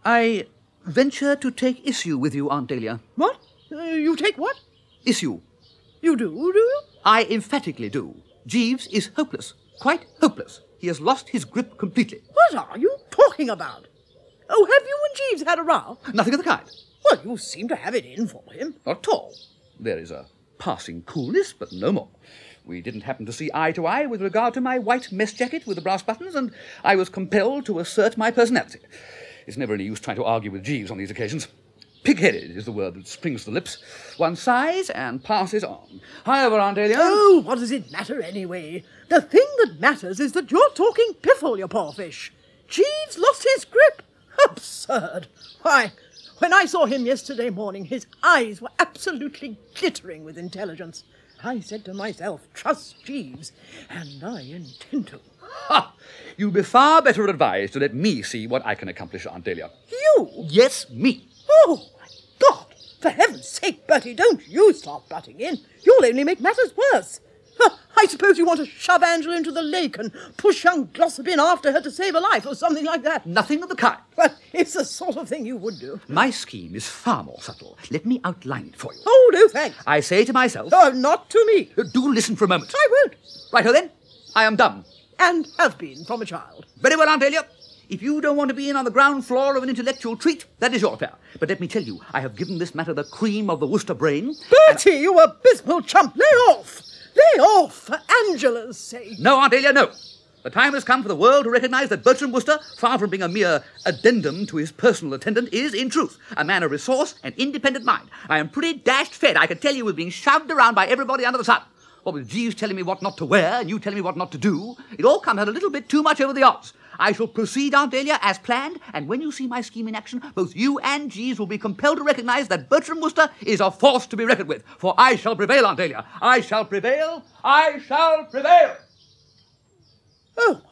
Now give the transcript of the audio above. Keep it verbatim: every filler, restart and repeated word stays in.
I venture to take issue with you, Aunt Dahlia. What? Uh, you take what? Issue. You do, do you? I emphatically do. Jeeves is hopeless. Quite hopeless. He has lost his grip completely. What are you talking about? Oh, have you and Jeeves had a row? Nothing of the kind. Well, you seem to have it in for him. Not at all. There is a passing coolness, but no more. We didn't happen to see eye to eye with regard to my white mess jacket with the brass buttons, and I was compelled to assert my personality. It's never any use trying to argue with Jeeves on these occasions. Pig-headed is the word that springs to the lips. One sighs and passes on. However, Aunt Dahlia... Oh, what does it matter anyway? The thing that matters is that you're talking piffle, you poor fish. Jeeves lost his grip. Absurd. Why, when I saw him yesterday morning, his eyes were absolutely glittering with intelligence. I said to myself, trust Jeeves, and I intend to. Ha! You'd be far better advised to let me see what I can accomplish, Aunt Dahlia. You? Yes, me. Oh, my God! For heaven's sake, Bertie, don't you start butting in. You'll only make matters worse. Huh, I suppose you want to shove Angela into the lake and push young Glossop in after her to save her life or something like that. Nothing of the kind. Well, it's the sort of thing you would do. My scheme is far more subtle. Let me outline it for you. Oh, no, thanks. I say to myself... Oh, not to me. Do listen for a moment. I won't. Righto then. I am dumb. And have been from a child. Very well, Aunt Dahlia. If you don't want to be in on the ground floor of an intellectual treat, that is your affair. But let me tell you, I have given this matter the cream of the Worcester brain. Bertie, and... you abysmal chump, lay off! Lay off, for Angela's sake. No, Aunt Dahlia, no. The time has come for the world to recognise that Bertram Worcester, far from being a mere addendum to his personal attendant, is, in truth, a man of resource and independent mind. I am pretty dashed fed, I can tell you, with being shoved around by everybody under the sun. What with Jeeves telling me what not to wear, and you telling me what not to do, it all comes out a little bit too much over the odds. I shall proceed, Aunt Dahlia, as planned, and when you see my scheme in action, both you and Jeeves will be compelled to recognise that Bertram Worcester is a force to be reckoned with. For I shall prevail, Aunt Dahlia. I shall prevail. I shall prevail. Oh,